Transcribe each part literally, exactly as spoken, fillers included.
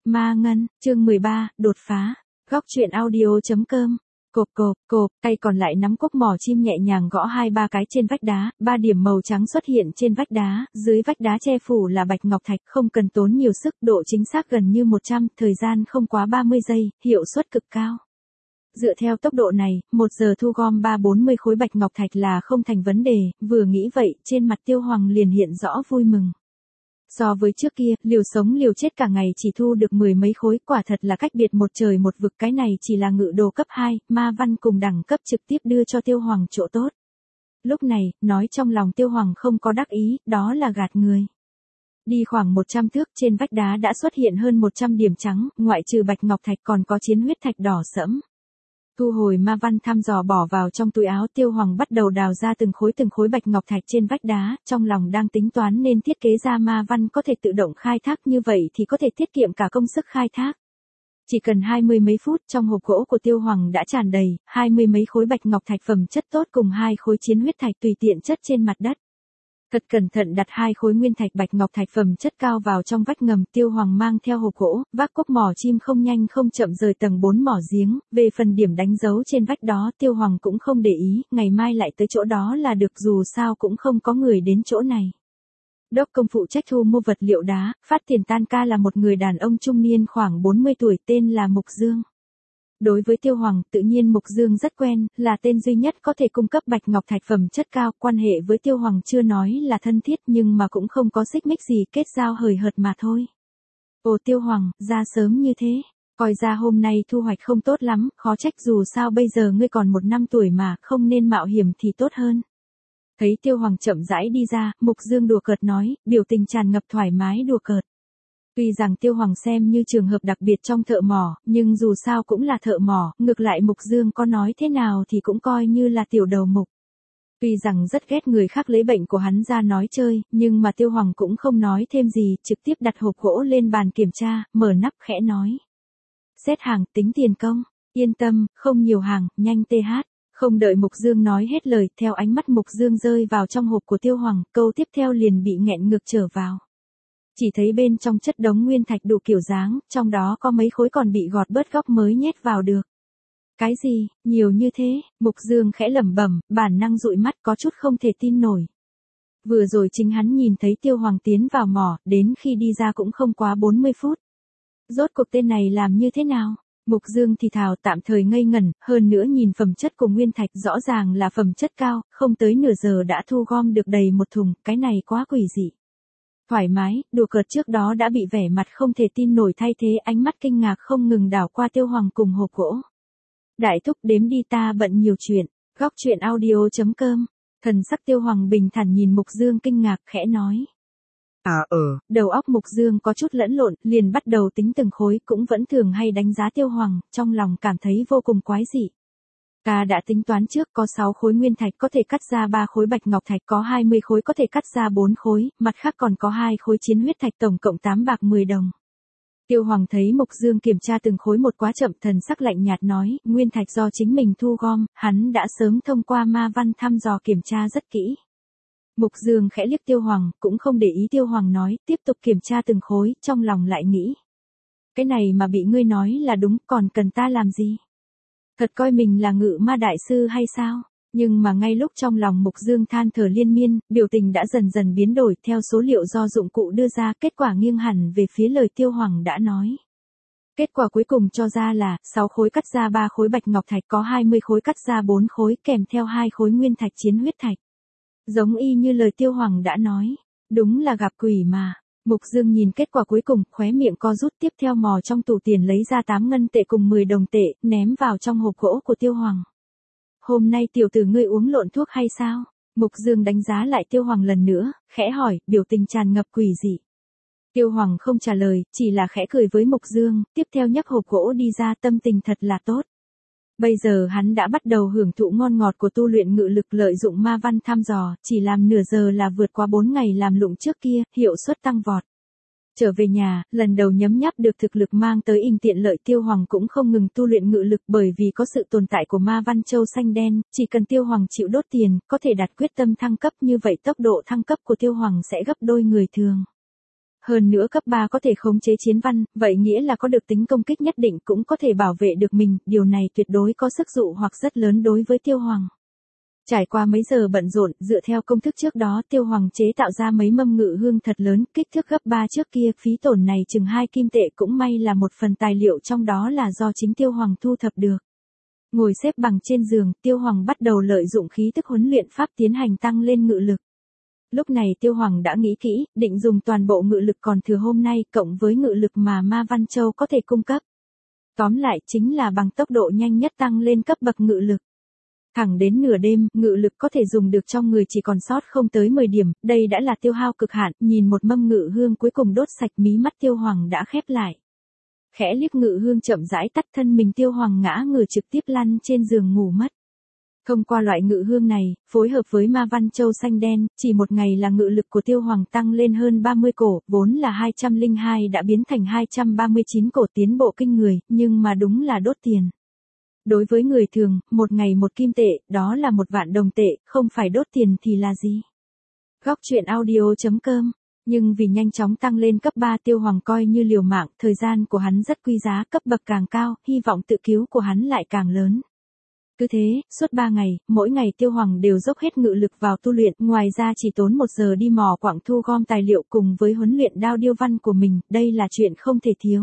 Ma Ngân, chương mười ba, đột phá. Góc truyện audio.com. Cộp cộp, cộp, tay còn lại nắm cốc mỏ chim nhẹ nhàng gõ hai ba cái trên vách đá, ba điểm màu trắng xuất hiện trên vách đá, dưới vách đá che phủ là bạch ngọc thạch, không cần tốn nhiều sức, độ chính xác gần như một trăm, thời gian không quá ba mươi giây, hiệu suất cực cao. Dựa theo tốc độ này, một giờ thu gom ba bốn mươi khối bạch ngọc thạch là không thành vấn đề, vừa nghĩ vậy, trên mặt Tiêu Hoàng liền hiện rõ vui mừng. So với trước kia, liều sống liều chết cả ngày chỉ thu được mười mấy khối, quả thật là cách biệt một trời một vực, cái này chỉ là ngự đồ cấp hai, ma văn cùng đẳng cấp trực tiếp đưa cho Tiêu Hoàng chỗ tốt. Lúc này, nói trong lòng Tiêu Hoàng không có đắc ý, đó là gạt người. Đi khoảng một trăm thước, trên vách đá đã xuất hiện hơn một trăm điểm trắng, ngoại trừ bạch ngọc thạch còn có chiến huyết thạch đỏ sẫm. Thu hồi ma văn thăm dò bỏ vào trong túi áo, Tiêu Hoàng bắt đầu đào ra từng khối từng khối bạch ngọc thạch trên vách đá, trong lòng đang tính toán nên thiết kế ra ma văn có thể tự động khai thác, như vậy thì có thể tiết kiệm cả công sức khai thác. Chỉ cần hai mươi mấy phút, trong hộp gỗ của Tiêu Hoàng đã tràn đầy, hai mươi mấy khối bạch ngọc thạch phẩm chất tốt cùng hai khối chiến huyết thạch tùy tiện chất trên mặt đất. Thật cẩn thận đặt hai khối nguyên thạch bạch ngọc thạch phẩm chất cao vào trong vách ngầm, Tiêu Hoàng mang theo hộp gỗ, vác cốc mỏ chim không nhanh không chậm rời tầng bốn mỏ giếng, về phần điểm đánh dấu trên vách đó Tiêu Hoàng cũng không để ý, ngày mai lại tới chỗ đó là được, dù sao cũng không có người đến chỗ này. Đốc công phụ trách thu mua vật liệu đá, phát tiền tan ca là một người đàn ông trung niên khoảng bốn mươi tuổi, tên là Mục Dương. Đối với Tiêu Hoàng, tự nhiên Mục Dương rất quen, là tên duy nhất có thể cung cấp bạch ngọc thạch phẩm chất cao, quan hệ với Tiêu Hoàng chưa nói là thân thiết nhưng mà cũng không có xích mích gì, kết giao hời hợt mà thôi. Ồ Tiêu Hoàng, ra sớm như thế, coi ra hôm nay thu hoạch không tốt lắm, khó trách, dù sao bây giờ ngươi còn một năm tuổi mà, không nên mạo hiểm thì tốt hơn. Thấy Tiêu Hoàng chậm rãi đi ra, Mục Dương đùa cợt nói, biểu tình tràn ngập thoải mái đùa cợt. Tuy rằng Tiêu Hoàng xem như trường hợp đặc biệt trong thợ mỏ, nhưng dù sao cũng là thợ mỏ, ngược lại Mục Dương có nói thế nào thì cũng coi như là tiểu đầu mục. Tuy rằng rất ghét người khác lấy bệnh của hắn ra nói chơi, nhưng mà Tiêu Hoàng cũng không nói thêm gì, trực tiếp đặt hộp gỗ lên bàn kiểm tra, mở nắp khẽ nói. Xét hàng, tính tiền công, yên tâm, không nhiều hàng, nhanh tê hát. Không đợi Mục Dương nói hết lời, theo ánh mắt Mục Dương rơi vào trong hộp của Tiêu Hoàng, câu tiếp theo liền bị nghẹn ngược trở vào. Chỉ thấy bên trong chất đống nguyên thạch đủ kiểu dáng, trong đó có mấy khối còn bị gọt bớt góc mới nhét vào được. Cái gì, nhiều như thế, Mục Dương khẽ lẩm bẩm, bản năng dụi mắt có chút không thể tin nổi. Vừa rồi chính hắn nhìn thấy Tiêu Hoàng tiến vào mỏ, đến khi đi ra cũng không quá bốn mươi phút. Rốt cuộc tên này làm như thế nào? Mục Dương thì thào, tạm thời ngây ngẩn, hơn nữa nhìn phẩm chất của nguyên thạch rõ ràng là phẩm chất cao, không tới nửa giờ đã thu gom được đầy một thùng, cái này quá quỷ dị. Thoải mái, đùa cợt trước đó đã bị vẻ mặt không thể tin nổi thay thế ánh mắt kinh ngạc không ngừng đảo qua Tiêu Hoàng cùng hộp gỗ. Đại thúc đếm đi, ta bận nhiều chuyện. Góc truyện audio.com. Thần sắc Tiêu Hoàng bình thản nhìn Mục Dương kinh ngạc khẽ nói. À ờ, đầu óc Mục Dương có chút lẫn lộn, liền bắt đầu tính từng khối, cũng vẫn thường hay đánh giá Tiêu Hoàng, trong lòng cảm thấy vô cùng quái dị. Ta đã tính toán trước, có sáu khối nguyên thạch có thể cắt ra ba khối bạch ngọc thạch, có hai mươi khối có thể cắt ra bốn khối, mặt khác còn có hai khối chiến huyết thạch, tổng cộng tám bạc mười đồng. Tiêu Hoàng thấy Mục Dương kiểm tra từng khối một quá chậm, thần sắc lạnh nhạt nói, nguyên thạch do chính mình thu gom, hắn đã sớm thông qua ma văn thăm dò kiểm tra rất kỹ. Mục Dương khẽ liếc Tiêu Hoàng, cũng không để ý Tiêu Hoàng nói, tiếp tục kiểm tra từng khối, trong lòng lại nghĩ. Cái này mà bị ngươi nói là đúng, còn cần ta làm gì? Thật coi mình là ngự ma đại sư hay sao? Nhưng mà ngay lúc trong lòng Mục Dương than thở liên miên, biểu tình đã dần dần biến đổi, theo số liệu do dụng cụ đưa ra, kết quả nghiêng hẳn về phía lời Tiêu Hoàng đã nói. Kết quả cuối cùng cho ra là, sáu khối cắt ra ba khối bạch ngọc thạch, có hai mươi khối cắt ra bốn khối, kèm theo hai khối nguyên thạch chiến huyết thạch. Giống y như lời Tiêu Hoàng đã nói, đúng là gặp quỷ mà. Mục Dương nhìn kết quả cuối cùng, khóe miệng co rút, tiếp theo mò trong tủ tiền lấy ra tám ngân tệ cùng mười đồng tệ, ném vào trong hộp gỗ của Tiêu Hoàng. Hôm nay tiểu tử ngươi uống lộn thuốc hay sao? Mục Dương đánh giá lại Tiêu Hoàng lần nữa, khẽ hỏi, biểu tình tràn ngập quỷ dị. Tiêu Hoàng không trả lời, chỉ là khẽ cười với Mục Dương, tiếp theo nhấc hộp gỗ đi ra, tâm tình thật là tốt. Bây giờ hắn đã bắt đầu hưởng thụ ngon ngọt của tu luyện ngự lực, lợi dụng ma văn thăm dò, chỉ làm nửa giờ là vượt qua bốn ngày làm lụng trước kia, hiệu suất tăng vọt. Trở về nhà, lần đầu nhấm nháp được thực lực mang tới inh tiện lợi, Tiêu Hoàng cũng không ngừng tu luyện ngự lực, bởi vì có sự tồn tại của ma văn châu xanh đen, chỉ cần Tiêu Hoàng chịu đốt tiền, có thể đặt quyết tâm thăng cấp, như vậy tốc độ thăng cấp của Tiêu Hoàng sẽ gấp đôi người thường. Hơn nữa cấp ba có thể khống chế chiến văn, vậy nghĩa là có được tính công kích nhất định cũng có thể bảo vệ được mình, điều này tuyệt đối có sức dụ hoặc rất lớn đối với Tiêu Hoàng. Trải qua mấy giờ bận rộn, dựa theo công thức trước đó Tiêu Hoàng chế tạo ra mấy mâm ngự hương thật lớn, kích thước gấp ba trước kia, phí tổn này chừng hai kim tệ, cũng may là một phần tài liệu trong đó là do chính Tiêu Hoàng thu thập được. Ngồi xếp bằng trên giường, Tiêu Hoàng bắt đầu lợi dụng khí tức huấn luyện pháp tiến hành tăng lên ngự lực. Lúc này Tiêu Hoàng đã nghĩ kỹ, định dùng toàn bộ ngự lực còn thừa hôm nay cộng với ngự lực mà Ma Văn Châu có thể cung cấp. Tóm lại chính là bằng tốc độ nhanh nhất tăng lên cấp bậc ngự lực. Thẳng đến nửa đêm, ngự lực có thể dùng được trong người chỉ còn sót không tới mười điểm, đây đã là tiêu hao cực hạn, nhìn một mâm ngự hương cuối cùng đốt sạch, mí mắt Tiêu Hoàng đã khép lại. Khẽ liếc ngự hương chậm rãi tắt, thân mình Tiêu Hoàng ngã ngửa trực tiếp lăn trên giường ngủ mất. Thông qua loại ngự hương này, phối hợp với Ma Văn Châu xanh đen, chỉ một ngày là ngự lực của Tiêu Hoàng tăng lên hơn ba mươi cổ, vốn là hai trăm lẻ hai đã biến thành hai trăm ba mươi chín cổ, tiến bộ kinh người, nhưng mà đúng là đốt tiền. Đối với người thường, một ngày một kim tệ, đó là một vạn đồng tệ, không phải đốt tiền thì là gì? Góc truyện audio chấm com. Nhưng vì nhanh chóng tăng lên cấp ba, Tiêu Hoàng coi như liều mạng, thời gian của hắn rất quý giá, cấp bậc càng cao, hy vọng tự cứu của hắn lại càng lớn. Cứ thế, suốt ba ngày, mỗi ngày Tiêu Hoàng đều dốc hết ngự lực vào tu luyện, ngoài ra chỉ tốn một giờ đi mò quặng thu gom tài liệu cùng với huấn luyện đao điêu văn của mình, đây là chuyện không thể thiếu.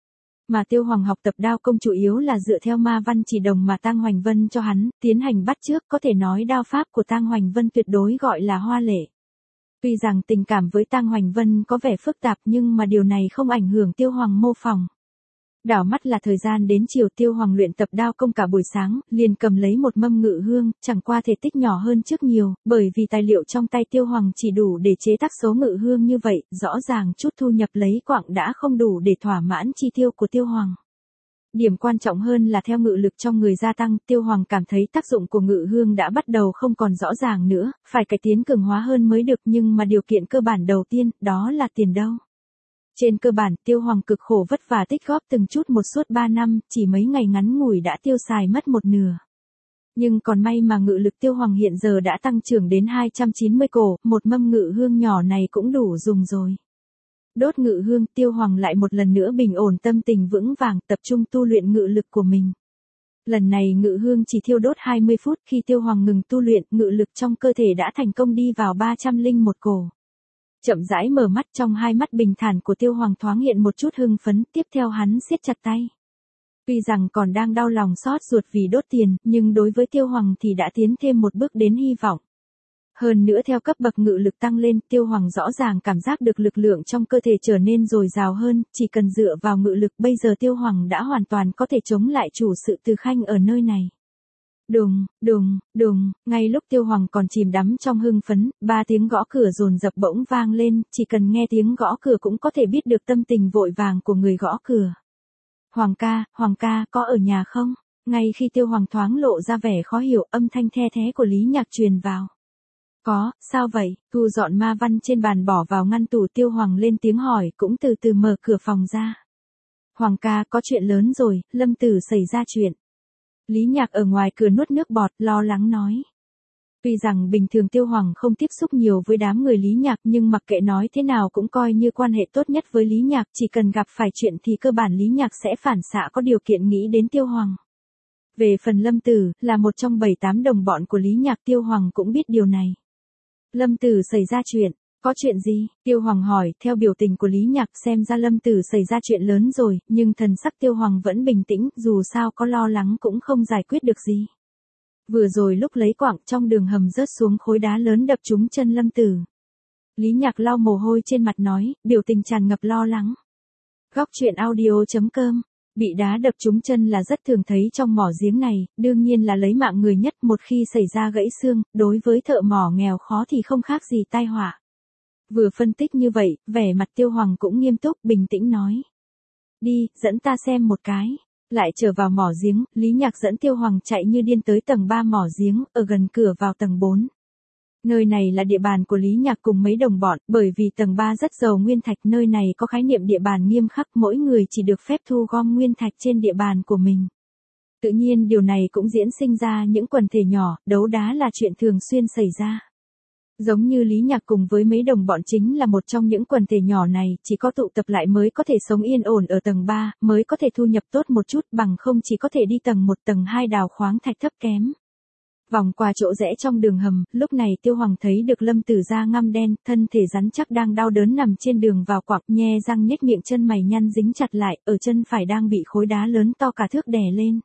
Mà Tiêu Hoàng học tập đao công chủ yếu là dựa theo ma văn chỉ đồng mà Tang Hoành Vân cho hắn, tiến hành bắt chước, có thể nói đao pháp của Tang Hoành Vân tuyệt đối gọi là hoa lệ. Tuy rằng tình cảm với Tang Hoành Vân có vẻ phức tạp nhưng mà điều này không ảnh hưởng Tiêu Hoàng mô phỏng. Đảo mắt là thời gian đến chiều, Tiêu Hoàng luyện tập đao công cả buổi sáng, liền cầm lấy một mâm ngự hương, chẳng qua thể tích nhỏ hơn trước nhiều, bởi vì tài liệu trong tay Tiêu Hoàng chỉ đủ để chế tác số ngự hương như vậy, rõ ràng chút thu nhập lấy quặng đã không đủ để thỏa mãn chi tiêu của Tiêu Hoàng. Điểm quan trọng hơn là theo ngự lực trong người gia tăng, Tiêu Hoàng cảm thấy tác dụng của ngự hương đã bắt đầu không còn rõ ràng nữa, phải cải tiến cường hóa hơn mới được, nhưng mà điều kiện cơ bản đầu tiên, đó là tiền đâu. Trên cơ bản, Tiêu Hoàng cực khổ vất vả tích góp từng chút một suốt ba năm, chỉ mấy ngày ngắn ngủi đã tiêu xài mất một nửa. Nhưng còn may mà ngự lực Tiêu Hoàng hiện giờ đã tăng trưởng đến hai trăm chín mươi cổ, một mâm ngự hương nhỏ này cũng đủ dùng rồi. Đốt ngự hương, Tiêu Hoàng lại một lần nữa bình ổn tâm tình vững vàng, tập trung tu luyện ngự lực của mình. Lần này ngự hương chỉ thiêu đốt hai mươi phút, khi Tiêu Hoàng ngừng tu luyện, ngự lực trong cơ thể đã thành công đi vào ba trăm lẻ một cổ. Chậm rãi mở mắt, trong hai mắt bình thản của Tiêu Hoàng thoáng hiện một chút hưng phấn, tiếp theo hắn siết chặt tay. Tuy rằng còn đang đau lòng xót ruột vì đốt tiền, nhưng đối với Tiêu Hoàng thì đã tiến thêm một bước đến hy vọng. Hơn nữa theo cấp bậc ngự lực tăng lên, Tiêu Hoàng rõ ràng cảm giác được lực lượng trong cơ thể trở nên dồi dào hơn, chỉ cần dựa vào ngự lực bây giờ Tiêu Hoàng đã hoàn toàn có thể chống lại chủ sự Từ Khanh ở nơi này. Đùng, đùng, đùng, ngay lúc Tiêu Hoàng còn chìm đắm trong hưng phấn, ba tiếng gõ cửa dồn dập bỗng vang lên, chỉ cần nghe tiếng gõ cửa cũng có thể biết được tâm tình vội vàng của người gõ cửa. Hoàng ca, Hoàng ca, có ở nhà không? Ngay khi Tiêu Hoàng thoáng lộ ra vẻ khó hiểu, âm thanh the thé của Lý Nhạc truyền vào. Có, sao vậy? Thu dọn ma văn trên bàn bỏ vào ngăn tủ, Tiêu Hoàng lên tiếng hỏi, cũng từ từ mở cửa phòng ra. Hoàng ca, có chuyện lớn rồi, Lâm Tử xảy ra chuyện. Lý Nhạc ở ngoài cửa nuốt nước bọt, lo lắng nói. Tuy rằng bình thường Tiêu Hoàng không tiếp xúc nhiều với đám người Lý Nhạc, nhưng mặc kệ nói thế nào cũng coi như quan hệ tốt nhất với Lý Nhạc, chỉ cần gặp phải chuyện thì cơ bản Lý Nhạc sẽ phản xạ có điều kiện nghĩ đến Tiêu Hoàng. Về phần Lâm Tử, là một trong bảy tám đồng bọn của Lý Nhạc, Tiêu Hoàng cũng biết điều này. Lâm Tử xảy ra chuyện, có chuyện gì? Tiêu Hoàng hỏi, theo biểu tình của Lý Nhạc xem ra Lâm Tử xảy ra chuyện lớn rồi, nhưng thần sắc Tiêu Hoàng vẫn bình tĩnh, dù sao có lo lắng cũng không giải quyết được gì. Vừa rồi lúc lấy quặng trong đường hầm rớt xuống khối đá lớn đập trúng chân Lâm Tử. Lý Nhạc lau mồ hôi trên mặt nói, biểu tình tràn ngập lo lắng. Góc truyện audio chấm com. Bị đá đập trúng chân là rất thường thấy trong mỏ giếng này, đương nhiên là lấy mạng người nhất, một khi xảy ra gãy xương, đối với thợ mỏ nghèo khó thì không khác gì tai họa. Vừa phân tích như vậy, vẻ mặt Tiêu Hoàng cũng nghiêm túc, bình tĩnh nói. Đi, dẫn ta xem một cái. Lại trở vào mỏ giếng, Lý Nhạc dẫn Tiêu Hoàng chạy như điên tới tầng ba mỏ giếng, ở gần cửa vào tầng bốn. Nơi này là địa bàn của Lý Nhạc cùng mấy đồng bọn, bởi vì tầng ba rất giàu nguyên thạch, nơi này có khái niệm địa bàn nghiêm khắc, mỗi người chỉ được phép thu gom nguyên thạch trên địa bàn của mình. Tự nhiên điều này cũng diễn sinh ra những quần thể nhỏ, đấu đá là chuyện thường xuyên xảy ra. Giống như Lý Nhạc cùng với mấy đồng bọn chính là một trong những quần thể nhỏ này, chỉ có tụ tập lại mới có thể sống yên ổn ở tầng ba, mới có thể thu nhập tốt một chút, bằng không chỉ có thể đi tầng một tầng hai đào khoáng thạch thấp kém. Vòng qua chỗ rẽ trong đường hầm, lúc này Tiêu Hoàng thấy được Lâm Tử da ngăm đen, thân thể rắn chắc đang đau đớn nằm trên đường vào quặng, nhe răng nhếch miệng, chân mày nhăn dính chặt lại, ở chân phải đang bị khối đá lớn to cả thước đè lên.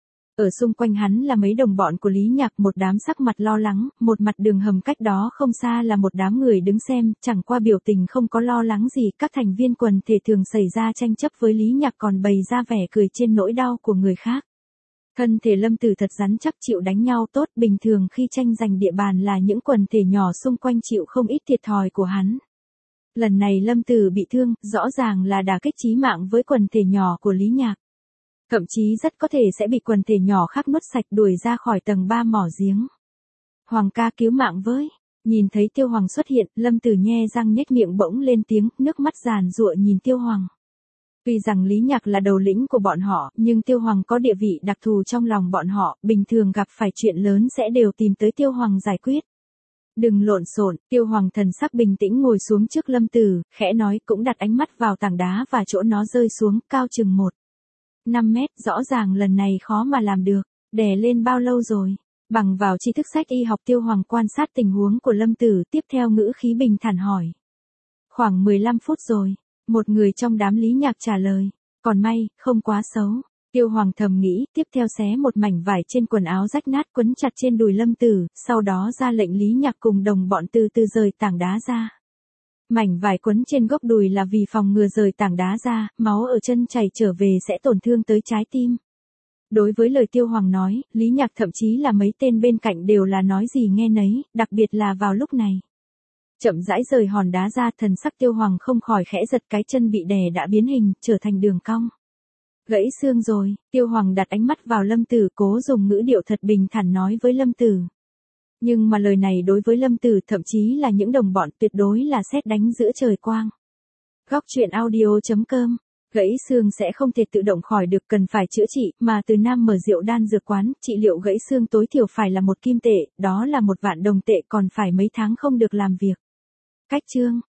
Ở xung quanh hắn là mấy đồng bọn của Lý Nhạc, một đám sắc mặt lo lắng, một mặt đường hầm cách đó không xa là một đám người đứng xem, chẳng qua biểu tình không có lo lắng gì, các thành viên quần thể thường xảy ra tranh chấp với Lý Nhạc còn bày ra vẻ cười trên nỗi đau của người khác. Thân thể Lâm Tử thật rắn chắc, chịu đánh nhau tốt, bình thường khi tranh giành địa bàn là những quần thể nhỏ xung quanh chịu không ít thiệt thòi của hắn. Lần này Lâm Tử bị thương, rõ ràng là đả kích chí mạng với quần thể nhỏ của Lý Nhạc. Thậm chí rất có thể sẽ bị quần thể nhỏ khác nuốt sạch, đuổi ra khỏi tầng ba mỏ giếng. Hoàng ca cứu mạng với. Nhìn thấy Tiêu Hoàng xuất hiện, Lâm Tử nhe răng nhếch miệng bỗng lên tiếng, nước mắt giàn giụa nhìn Tiêu Hoàng. Tuy rằng Lý Nhạc là đầu lĩnh của bọn họ, nhưng Tiêu Hoàng có địa vị đặc thù trong lòng bọn họ, bình thường gặp phải chuyện lớn sẽ đều tìm tới Tiêu Hoàng giải quyết. Đừng lộn xộn, Tiêu Hoàng thần sắc bình tĩnh ngồi xuống trước Lâm Tử, khẽ nói, cũng đặt ánh mắt vào tảng đá và chỗ nó rơi xuống, cao chừng một năm mét, rõ ràng lần này khó mà làm được, đè lên bao lâu rồi? Bằng vào tri thức sách y học, Tiêu Hoàng quan sát tình huống của Lâm Tử, tiếp theo ngữ khí bình thản hỏi. Khoảng mười lăm phút rồi, một người trong đám Lý Nhạc trả lời, còn may, không quá xấu. Tiêu Hoàng thầm nghĩ, tiếp theo xé một mảnh vải trên quần áo rách nát quấn chặt trên đùi Lâm Tử, sau đó ra lệnh Lý Nhạc cùng đồng bọn từ từ rời tảng đá ra. Mảnh vải quấn trên gốc đùi là vì phòng ngừa rời tảng đá ra, máu ở chân chảy trở về sẽ tổn thương tới trái tim. Đối với lời Tiêu Hoàng nói, Lý Nhạc thậm chí là mấy tên bên cạnh đều là nói gì nghe nấy, đặc biệt là vào lúc này. Chậm rãi rời hòn đá ra, thần sắc Tiêu Hoàng không khỏi khẽ giật, cái chân bị đè đã biến hình, trở thành đường cong. Gãy xương rồi, Tiêu Hoàng đặt ánh mắt vào Lâm Tử, cố dùng ngữ điệu thật bình thản nói với Lâm Tử. Nhưng mà lời này đối với Lâm Tử, thậm chí là những đồng bọn, tuyệt đối là sét đánh giữa trời quang. Góc truyện audio chấm com. Gãy xương sẽ không thể tự động khỏi được, cần phải chữa trị, mà từ Nam mở rượu đan dược quán, trị liệu gãy xương tối thiểu phải là một kim tệ, đó là một vạn đồng tệ, còn phải mấy tháng không được làm việc. Cách chương